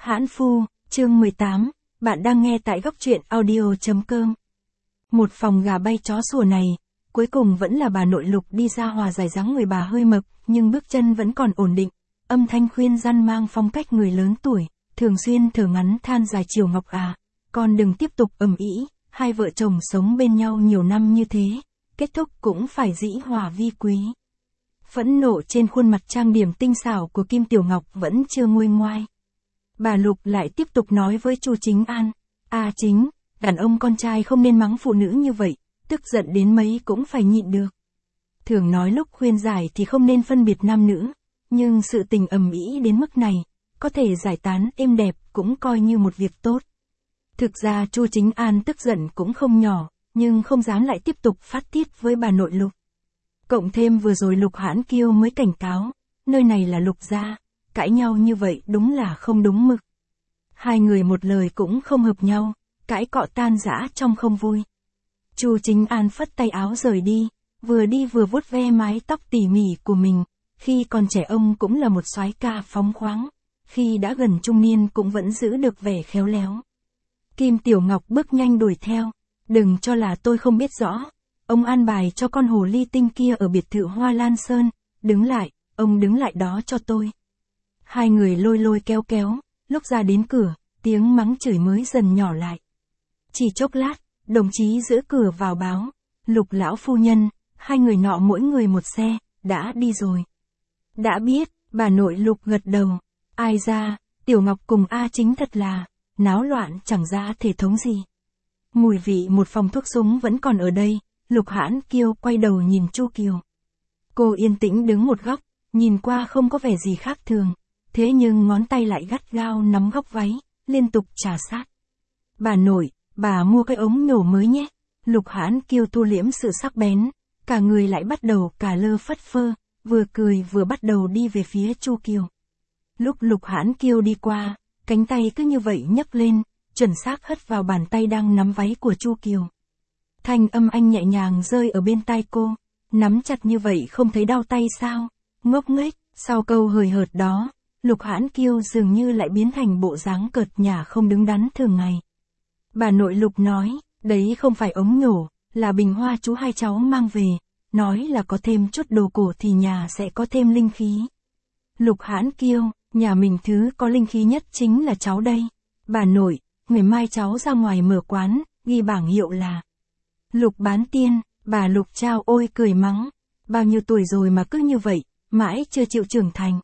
Hãn Phu, chương 18, bạn đang nghe tại góc truyện audio.com. Một phòng gà bay chó sủa này, cuối cùng vẫn là bà nội Lục đi ra hòa giải. Dáng người bà hơi mập, nhưng bước chân vẫn còn ổn định, âm thanh khuyên răn mang phong cách người lớn tuổi, thường xuyên thở ngắn than dài. Triều Ngọc à, con đừng tiếp tục ầm ĩ, hai vợ chồng sống bên nhau nhiều năm như thế, kết thúc cũng phải dĩ hòa vi quý. Phẫn nộ trên khuôn mặt trang điểm tinh xảo của Kim Tiểu Ngọc vẫn chưa nguôi ngoai. Bà Lục lại tiếp tục nói với Chu Chính An, Chính, đàn ông con trai không nên mắng phụ nữ như vậy, tức giận đến mấy cũng phải nhịn được. Thường nói lúc khuyên giải thì không nên phân biệt nam nữ, nhưng sự tình ầm ĩ đến mức này, có thể giải tán êm đẹp cũng coi như một việc tốt. Thực ra Chu Chính An tức giận cũng không nhỏ, nhưng không dám lại tiếp tục phát tiết với bà nội Lục. Cộng thêm vừa rồi Lục Hãn Kiêu mới cảnh cáo, nơi này là Lục gia, cãi nhau như vậy đúng là không đúng mực. Hai người một lời cũng không hợp nhau, cãi cọ tan rã trong không vui. Chu Chính An phất tay áo rời đi vừa vuốt ve mái tóc tỉ mỉ của mình, khi còn trẻ ông cũng là một soái ca phóng khoáng, khi đã gần trung niên cũng vẫn giữ được vẻ khéo léo. Kim Tiểu Ngọc bước nhanh đuổi theo, đừng cho là tôi không biết rõ, ông an bài cho con hồ ly tinh kia ở biệt thự Hoa Lan Sơn, đứng lại, ông đứng lại đó cho tôi. Hai người lôi lôi kéo kéo, lúc ra đến cửa, tiếng mắng chửi mới dần nhỏ lại. Chỉ chốc lát, đồng chí giữ cửa vào báo, Lục lão phu nhân, hai người nọ mỗi người một xe, đã đi rồi. Đã biết, bà nội Lục gật đầu, ai ra, Tiểu Ngọc cùng Chính thật là, náo loạn chẳng ra thể thống gì. Mùi vị một phòng thuốc súng vẫn còn ở đây, Lục Hãn Kiêu quay đầu nhìn Chu Kiều. Cô yên tĩnh đứng một góc, nhìn qua không có vẻ gì khác thường, thế nhưng ngón tay lại gắt gao nắm góc váy, liên tục trà sát. Bà nội, bà mua cái ống nhổ mới nhé. Lục Hãn Kiêu thu liễm sự sắc bén, cả người lại bắt đầu cả lơ phất phơ, vừa cười vừa bắt đầu đi về phía Chu Kiều. Lúc Lục Hãn Kiêu đi qua, cánh tay cứ như vậy nhấc lên, chuẩn xác hất vào bàn tay đang nắm váy của Chu Kiều. Thanh âm anh nhẹ nhàng rơi ở bên tai cô, nắm chặt như vậy không thấy đau tay sao? Ngốc nghếch. Sau câu hời hợt đó, Lục Hãn Kiêu dường như lại biến thành bộ dáng cợt nhả không đứng đắn thường ngày. Bà nội Lục nói, đấy không phải ống nhổ, là bình hoa chú hai cháu mang về, nói là có thêm chút đồ cổ thì nhà sẽ có thêm linh khí. Lục Hãn Kiêu, nhà mình thứ có linh khí nhất chính là cháu đây. Bà nội, ngày mai cháu ra ngoài mở quán, ghi bảng hiệu là Lục Bán Tiên. Bà Lục Trao ôi cười mắng, bao nhiêu tuổi rồi mà cứ như vậy, mãi chưa chịu trưởng thành.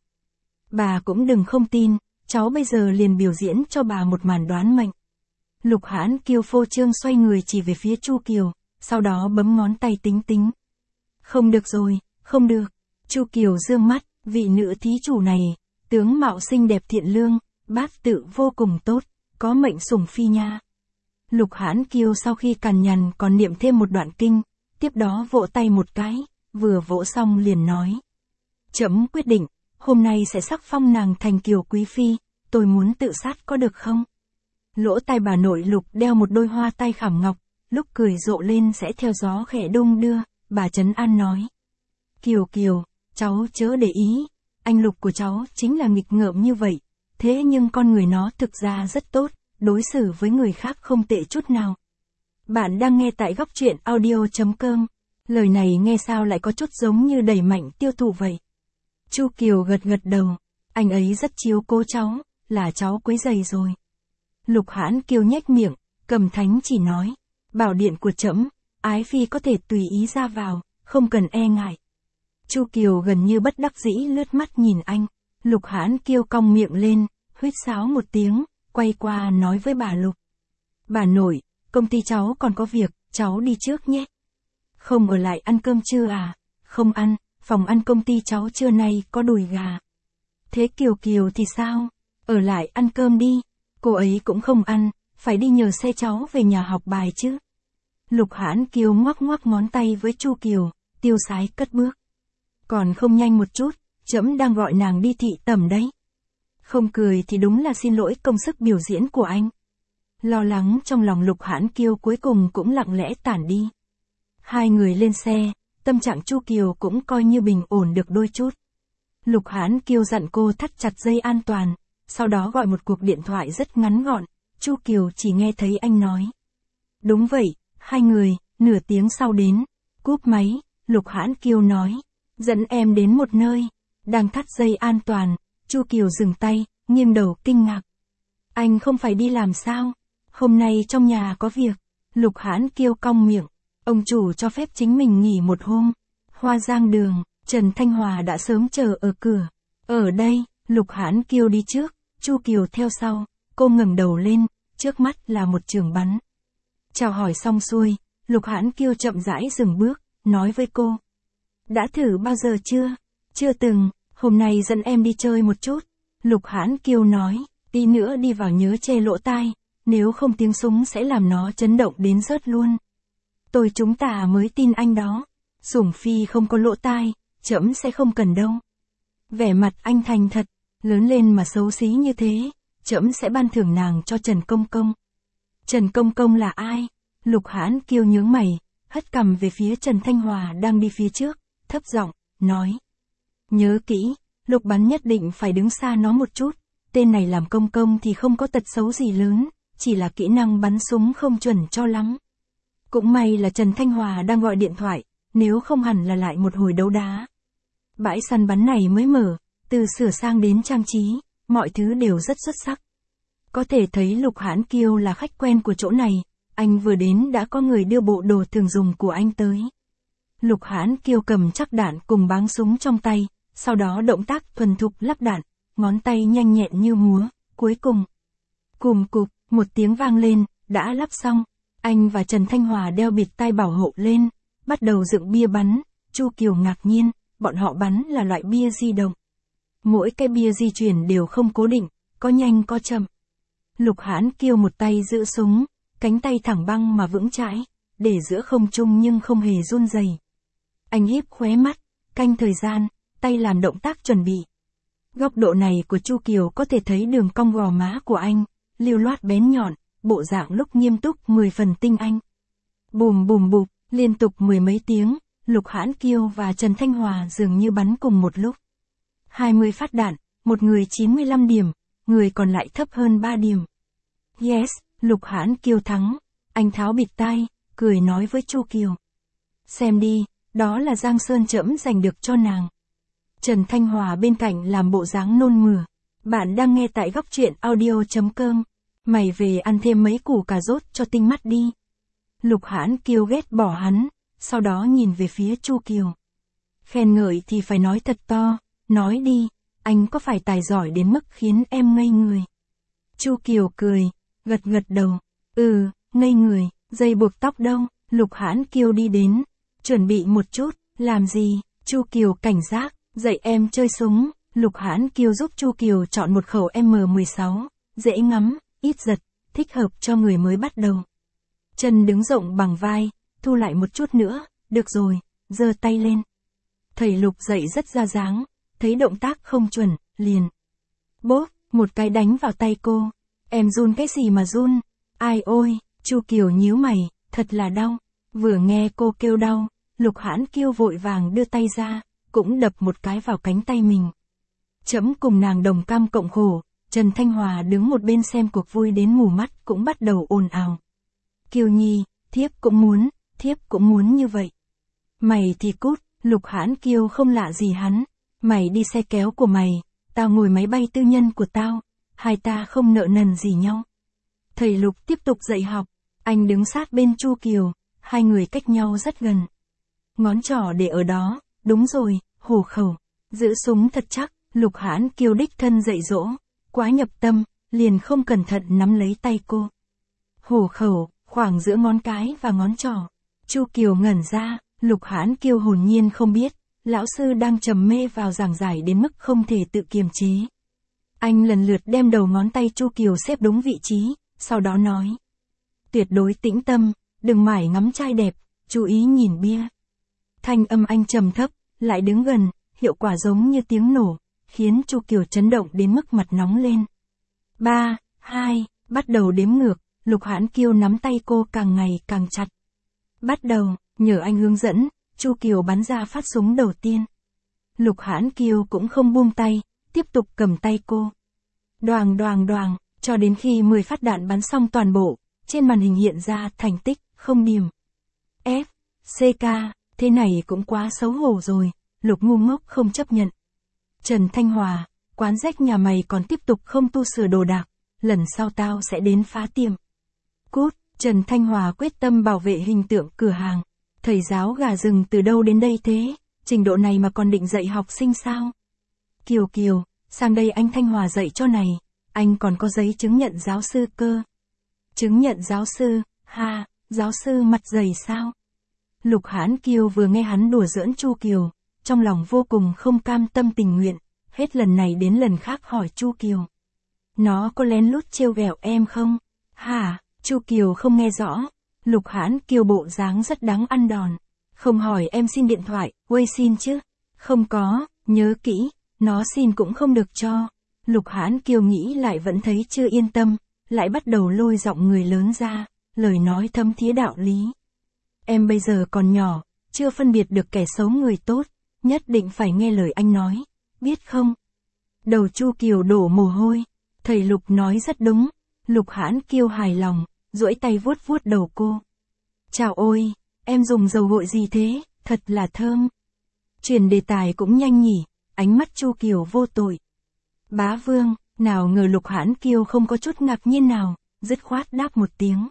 Bà cũng đừng không tin, cháu bây giờ liền biểu diễn cho bà một màn đoán mệnh. Lục Hãn Kiêu phô trương xoay người chỉ về phía Chu Kiều, sau đó bấm ngón tay tính tính. Không được rồi, không được. Chu Kiều dương mắt, vị nữ thí chủ này, tướng mạo xinh đẹp thiện lương, bát tự vô cùng tốt, có mệnh sủng phi nha. Lục Hãn Kiêu sau khi cằn nhằn còn niệm thêm một đoạn kinh, tiếp đó vỗ tay một cái, vừa vỗ xong liền nói. Trẫm quyết định, hôm nay sẽ sắc phong nàng thành Kiều Quý Phi, tôi muốn tự sát có được không? Lỗ tai bà nội Lục đeo một đôi hoa tai khảm ngọc, lúc cười rộ lên sẽ theo gió khẽ đung đưa, bà trấn an nói. Kiều Kiều, cháu chớ để ý, anh Lục của cháu chính là nghịch ngợm như vậy, thế nhưng con người nó thực ra rất tốt, đối xử với người khác không tệ chút nào. Bạn đang nghe tại góc truyện audio.com, lời này nghe sao lại có chút giống như đẩy mạnh tiêu thụ vậy. Chu Kiều gật gật đầu, anh ấy rất chiếu cố cháu, là cháu quấy rầy rồi. Lục Hãn Kiêu nhếch miệng, cầm thánh chỉ nói, bảo điện của trẫm, ái phi có thể tùy ý ra vào, không cần e ngại. Chu Kiều gần như bất đắc dĩ lướt mắt nhìn anh, Lục Hãn Kiêu cong miệng lên, huýt sáo một tiếng, quay qua nói với bà Lục. Bà nội, công ty cháu còn có việc, cháu đi trước nhé. Không ở lại ăn cơm trưa à? Không ăn, phòng ăn công ty cháu trưa nay có đùi gà. Thế Kiều Kiều thì sao? Ở lại ăn cơm đi. Cô ấy cũng không ăn, phải đi nhờ xe cháu về nhà học bài chứ. Lục Hãn Kiêu ngoắc ngoắc ngón tay với Chu Kiều, tiêu sái cất bước. Còn không nhanh một chút, trẫm đang gọi nàng đi thị tẩm đấy. Không cười thì đúng là xin lỗi công sức biểu diễn của anh. Lo lắng trong lòng Lục Hãn Kiêu cuối cùng cũng lặng lẽ tản đi. Hai người lên xe, tâm trạng Chu Kiều cũng coi như bình ổn được đôi chút. Lục Hãn Kiêu dặn cô thắt chặt dây an toàn, sau đó gọi một cuộc điện thoại rất ngắn gọn, Chu Kiều chỉ nghe thấy anh nói. Đúng vậy, hai người, nửa tiếng sau đến. Cúp máy, Lục Hãn Kiêu nói. Dẫn em đến một nơi. Đang thắt dây an toàn, Chu Kiều dừng tay, nghiêng đầu kinh ngạc. Anh không phải đi làm sao? Hôm nay trong nhà có việc. Lục Hãn Kiêu cong miệng. Ông chủ cho phép chính mình nghỉ một hôm. Hoa Giang Đường, Trần Thanh Hòa đã sớm chờ ở cửa. Ở đây, Lục Hãn Kiêu đi trước, Chu Kiều theo sau. Cô ngẩng đầu lên, trước mắt là một trường bắn. Chào hỏi xong xuôi, Lục Hãn Kiêu chậm rãi dừng bước, nói với cô. Đã thử bao giờ chưa? Chưa từng, hôm nay dẫn em đi chơi một chút. Lục Hãn Kiêu nói, tí nữa đi vào nhớ che lỗ tai, nếu không tiếng súng sẽ làm nó chấn động đến rớt luôn. Tôi chúng ta mới tin anh đó. Sủng Phi không có lỗ tai, trẫm sẽ không cần đâu. Vẻ mặt anh thành thật, lớn lên mà xấu xí như thế, trẫm sẽ ban thưởng nàng cho Trần Công Công. Trần Công Công là ai? Lục Hãn Kiêu nhướng mày, hất cằm về phía Trần Thanh Hòa đang đi phía trước, thấp giọng, nói. Nhớ kỹ, Lục Bắn nhất định phải đứng xa nó một chút, tên này làm công công thì không có tật xấu gì lớn, chỉ là kỹ năng bắn súng không chuẩn cho lắm. Cũng may là Trần Thanh Hòa đang gọi điện thoại, nếu không hẳn là lại một hồi đấu đá. Bãi săn bắn này mới mở, từ sửa sang đến trang trí, mọi thứ đều rất xuất sắc. Có thể thấy Lục Hãn Kiêu là khách quen của chỗ này, anh vừa đến đã có người đưa bộ đồ thường dùng của anh tới. Lục Hãn Kiêu cầm chắc đạn cùng báng súng trong tay, sau đó động tác thuần thục lắp đạn, ngón tay nhanh nhẹn như múa, cuối cùng. Cùm cụp, một tiếng vang lên, đã lắp xong, anh và Trần Thanh Hòa đeo bịt tai bảo hộ lên, bắt đầu dựng bia bắn, Chu Kiều ngạc nhiên, bọn họ bắn là loại bia di động. Mỗi cái bia di chuyển đều không cố định, có nhanh có chậm. Lục Hãn Kiêu một tay giữ súng, cánh tay thẳng băng mà vững chãi, để giữa không trung nhưng không hề run rẩy. Anh híp khóe mắt, canh thời gian, tay làm động tác chuẩn bị. Góc độ này của Chu Kiều có thể thấy đường cong gò má của anh, lưu loát bén nhọn, bộ dạng lúc nghiêm túc 10 phần tinh anh. Bùm bùm bụp, liên tục mười mấy tiếng, Lục Hãn Kiêu và Trần Thanh Hòa dường như bắn cùng một lúc. 20 phát đạn, một người 95 điểm, người còn lại thấp hơn 3 điểm. Yes, Lục Hãn Kiêu thắng, anh tháo bịt tai, cười nói với Chu Kiều. Xem đi, đó là Giang Sơn trẫm dành được cho nàng. Trần Thanh Hòa bên cạnh làm bộ dáng nôn mửa. Bạn đang nghe tại góc truyện audio.com. Mày về ăn thêm mấy củ cà rốt cho tinh mắt đi. Lục Hãn Kiêu ghét bỏ hắn, sau đó nhìn về phía Chu Kiều. Khen ngợi thì phải nói thật to, nói đi, anh có phải tài giỏi đến mức khiến em ngây người? Chu Kiều cười, gật gật đầu. Ngây người, dây buộc tóc đâu? Lục Hãn Kiêu đi đến, chuẩn bị một chút, làm gì? Chu Kiều cảnh giác, dạy em chơi súng. Lục Hãn Kiêu giúp Chu Kiều chọn một khẩu M16, dễ ngắm, ít giật, thích hợp cho người mới bắt đầu. Chân đứng rộng bằng vai, thu lại một chút nữa, được rồi, giơ tay lên. Thầy Lục dạy rất ra dáng, thấy động tác không chuẩn, liền. Bốp, một cái đánh vào tay cô. Em run cái gì mà run? Ai ôi, Chu Kiều nhíu mày, thật là đau. Vừa nghe cô kêu đau, Lục Hãn Kiêu vội vàng đưa tay ra, cũng đập một cái vào cánh tay mình. Trẫm cùng nàng đồng cam cộng khổ. Trần Thanh Hòa đứng một bên xem cuộc vui đến mù mắt cũng bắt đầu ồn ào. Kiều Nhi, thiếp cũng muốn như vậy. Mày thì cút, Lục Hãn Kiêu không lạ gì hắn. Mày đi xe kéo của mày, tao ngồi máy bay tư nhân của tao, hai ta không nợ nần gì nhau. Thầy Lục tiếp tục dạy học, anh đứng sát bên Chu Kiều, hai người cách nhau rất gần. Ngón trỏ để ở đó, đúng rồi, hổ khẩu, giữ súng thật chắc, Lục Hãn Kiêu đích thân dạy dỗ, quá nhập tâm, liền không cẩn thận nắm lấy tay cô. Hổ khẩu, khoảng giữa ngón cái và ngón trỏ. Chu Kiều ngẩn ra, Lục Hãn Kiêu hồn nhiên không biết, lão sư đang trầm mê vào giảng giải đến mức không thể tự kiềm chế. Anh lần lượt đem đầu ngón tay Chu Kiều xếp đúng vị trí, sau đó nói. Tuyệt đối tĩnh tâm, đừng mải ngắm trai đẹp, chú ý nhìn bia. Thanh âm anh trầm thấp, lại đứng gần, hiệu quả giống như tiếng nổ, khiến Chu Kiều chấn động đến mức mặt nóng lên. 3, 2, bắt đầu đếm ngược, Lục Hãn Kiêu nắm tay cô càng ngày càng chặt. Bắt đầu, nhờ anh hướng dẫn, Chu Kiều bắn ra phát súng đầu tiên. Lục Hãn Kiêu cũng không buông tay, tiếp tục cầm tay cô. Đoàng đoàng đoàng, cho đến khi 10 phát đạn bắn xong toàn bộ, trên màn hình hiện ra thành tích, không điểm. F, CK, thế này cũng quá xấu hổ rồi, Lục ngu ngốc không chấp nhận. Trần Thanh Hòa, quán rách nhà mày còn tiếp tục không tu sửa đồ đạc, lần sau tao sẽ đến phá tiệm. Cút, Trần Thanh Hòa quyết tâm bảo vệ hình tượng cửa hàng. Thầy giáo gà rừng từ đâu đến đây thế, trình độ này mà còn định dạy học sinh sao? Kiều Kiều, sang đây anh Thanh Hòa dạy cho này, anh còn có giấy chứng nhận giáo sư cơ. Chứng nhận giáo sư, ha, giáo sư mặt dày sao? Lục Hãn Kiều vừa nghe hắn đùa giỡn Chu Kiều, trong lòng vô cùng không cam tâm tình nguyện, hết lần này đến lần khác hỏi Chu Kiều. Nó có lén lút trêu ghẹo em không? Hả? Chu Kiều không nghe rõ. Lục Hãn Kiều bộ dáng rất đáng ăn đòn. Không hỏi em xin điện thoại, Way xin chứ? Không có, nhớ kỹ, nó xin cũng không được cho. Lục Hãn Kiều nghĩ lại vẫn thấy chưa yên tâm, lại bắt đầu lôi giọng người lớn ra, lời nói thâm thía đạo lý. Em bây giờ còn nhỏ, chưa phân biệt được kẻ xấu người tốt, nhất định phải nghe lời anh nói, biết không? Đầu Chu Kiều đổ mồ hôi, thầy Lục nói rất đúng. Lục Hãn Kiều hài lòng, duỗi tay vuốt vuốt đầu cô. Chào ôi, em dùng dầu gội gì thế, thật là thơm. Chuyển đề tài cũng nhanh nhỉ, ánh mắt Chu Kiều vô tội. Bá Vương, nào ngờ Lục Hãn Kiều không có chút ngạc nhiên nào, dứt khoát đáp một tiếng.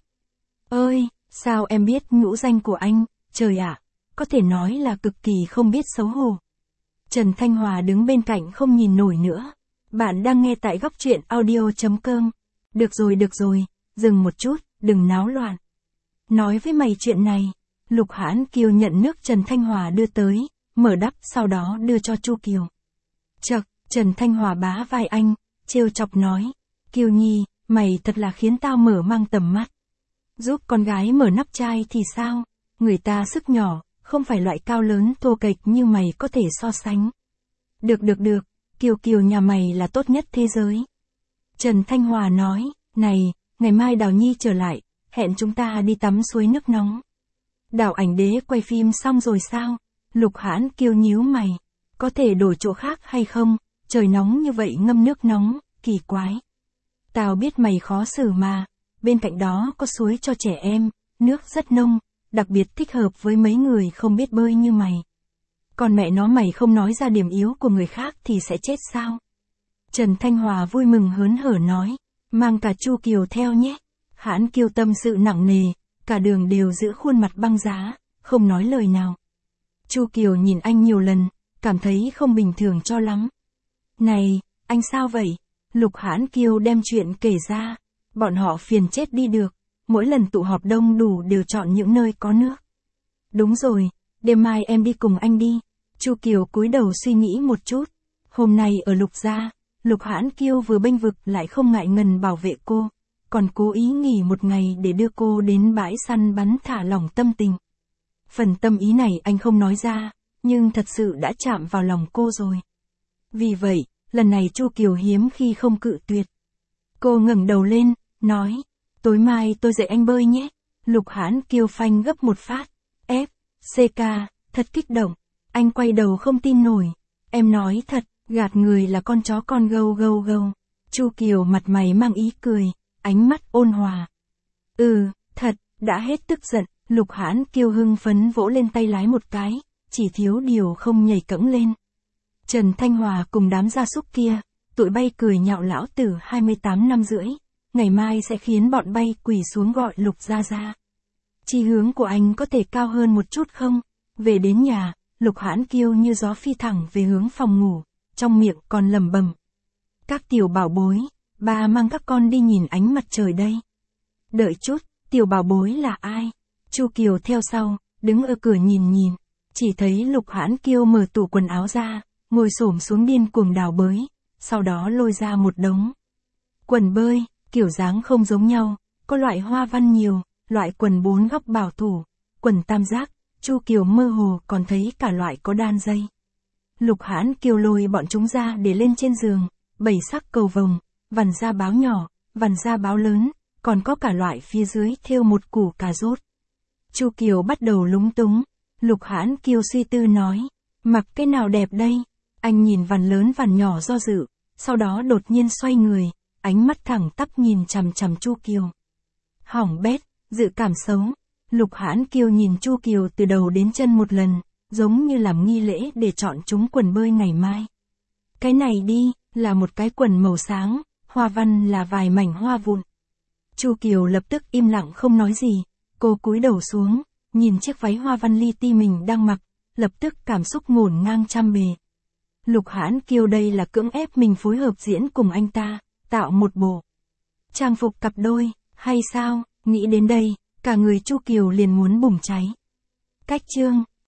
Ơi, sao em biết nhũ danh của anh, trời ạ, có thể nói là cực kỳ không biết xấu hổ. Trần Thanh Hòa đứng bên cạnh không nhìn nổi nữa. Bạn đang nghe tại góc truyện audio.com. Được rồi, dừng một chút, đừng náo loạn. Nói với mày chuyện này. Lục Hãn Kiều nhận nước Trần Thanh Hòa đưa tới, mở đắp sau đó đưa cho Chu Kiều. Chậc, Trần Thanh Hòa bá vai anh, trêu chọc nói. Kiều Nhi, mày thật là khiến tao mở mang tầm mắt. Giúp con gái mở nắp chai thì sao? Người ta sức nhỏ, không phải loại cao lớn thô kệch như mày có thể so sánh. Được, Kiều Kiều nhà mày là tốt nhất thế giới. Trần Thanh Hòa nói, này, ngày mai Đào Nhi trở lại, hẹn chúng ta đi tắm suối nước nóng. Đào Ảnh Đế quay phim xong rồi sao? Lục Hãn Kiều nhíu mày, có thể đổi chỗ khác hay không? Trời nóng như vậy ngâm nước nóng, kỳ quái. Tao biết mày khó xử mà, bên cạnh đó có suối cho trẻ em, nước rất nông, đặc biệt thích hợp với mấy người không biết bơi như mày. Còn mẹ nó mày không nói ra điểm yếu của người khác thì sẽ chết sao? Trần Thanh Hòa vui mừng hớn hở nói, mang cả Chu Kiều theo nhé. Hãn Kiều tâm sự nặng nề, cả đường đều giữ khuôn mặt băng giá, không nói lời nào. Chu Kiều nhìn anh nhiều lần, cảm thấy không bình thường cho lắm. Này, anh sao vậy? Lục Hãn Kiều đem chuyện kể ra, bọn họ phiền chết đi được, mỗi lần tụ họp đông đủ đều chọn những nơi có nước. Đúng rồi, đêm mai em đi cùng anh đi. Chu Kiều cúi đầu suy nghĩ một chút. Hôm nay ở Lục gia, Lục Hãn Kiều vừa bênh vực lại không ngại ngần bảo vệ cô, còn cố ý nghỉ một ngày để đưa cô đến bãi săn bắn thả lỏng tâm tình. Phần tâm ý này anh không nói ra, nhưng thật sự đã chạm vào lòng cô rồi. Vì vậy, lần này Chu Kiều hiếm khi không cự tuyệt. Cô ngẩng đầu lên, nói, tối mai tôi dạy anh bơi nhé. Lục Hãn Kiều phanh gấp một phát. F, CK, thật kích động. Anh quay đầu không tin nổi. Em nói thật, gạt người là con chó con gâu gâu gâu. Chu Kiều mặt mày mang ý cười, ánh mắt ôn hòa. Thật, đã hết tức giận. Lục Hãn Kiều hưng phấn vỗ lên tay lái một cái, chỉ thiếu điều không nhảy cẫng lên. Trần Thanh Hòa cùng đám gia súc kia, tụi bay cười nhạo lão tử 28 năm rưỡi, ngày mai sẽ khiến bọn bay quỳ xuống gọi Lục gia gia. Chí hướng của anh có thể cao hơn một chút không? Về đến nhà, Lục Hãn Kiều như gió phi thẳng về hướng phòng ngủ, trong miệng còn lẩm bẩm. Các tiểu bảo bối, ba mang các con đi nhìn ánh mặt trời đây. Đợi chút, tiểu bảo bối là ai? Chu Kiều theo sau, đứng ở cửa nhìn, chỉ thấy Lục Hãn Kiều mở tủ quần áo ra, ngồi xổm xuống điên cuồng đào bới, sau đó lôi ra một đống quần bơi, kiểu dáng không giống nhau, có loại hoa văn nhiều, loại quần 4 góc bảo thủ, quần tam giác, Chu Kiều mơ hồ còn thấy cả loại có đan dây. Lục Hãn Kiều lôi bọn chúng ra để lên trên giường, 7 sắc cầu vồng, vằn da báo nhỏ, vằn da báo lớn, còn có cả loại phía dưới thêu một củ cà rốt. Chu Kiều bắt đầu lúng túng, Lục Hãn Kiều suy tư nói, mặc cái nào đẹp đây? Anh nhìn vằn lớn vằn nhỏ do dự, sau đó đột nhiên xoay người, ánh mắt thẳng tắp nhìn chằm chằm Chu Kiều. Hỏng bét, dự cảm xấu. Lục Hãn Kiều nhìn Chu Kiều từ đầu đến chân một lần, giống như làm nghi lễ để chọn chúng quần bơi ngày mai. Cái này đi, là một cái quần màu sáng, hoa văn là vài mảnh hoa vụn. Chu Kiều lập tức im lặng không nói gì, cô cúi đầu xuống, nhìn chiếc váy hoa văn li ti mình đang mặc, lập tức cảm xúc ngổn ngang trăm bề. Lục Hãn Kiều đây là cưỡng ép mình phối hợp diễn cùng anh ta, tạo một bộ trang phục cặp đôi, hay sao? Nghĩ đến đây, cả người Chu Kiều liền muốn bùng cháy. Cách chương